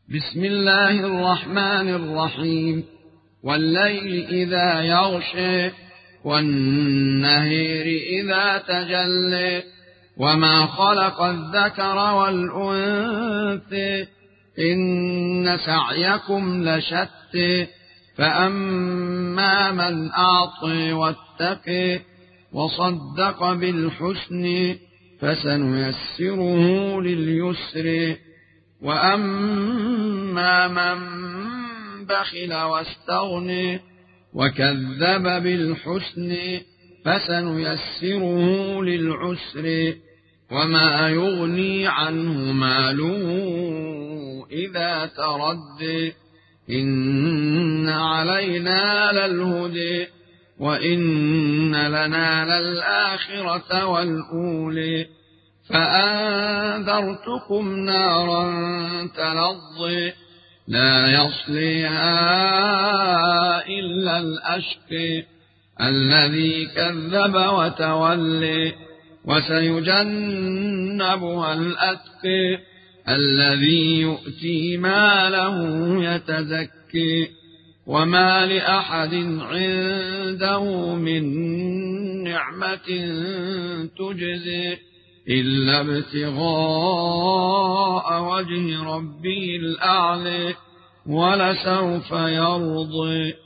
بسم الله الرحمن الرحيم. والليل إذا يغشى والنهر إذا تجلى وما خلق الذكر والأنثى إن سعيكم لشتى فأما من أعطى واتقى وصدق بالحسن فسنيسره لليسر وأما من بخل واستغنى وكذب بالحسن فسنيسره للعسر وما يغني عنه ماله إذا تردى إن علينا للهدى وإن لنا للآخرة والأولى فأنذرتكم نارا تلظى لا يصليها إلا الأشقى الذي كذب وتولى وسيجنبها الأتقى الذي يؤتي ماله يتزكى وما لأحد عنده من نعمة تجزي إلا ابتغاء وجه ربه الأعلى ولسوف يرضى.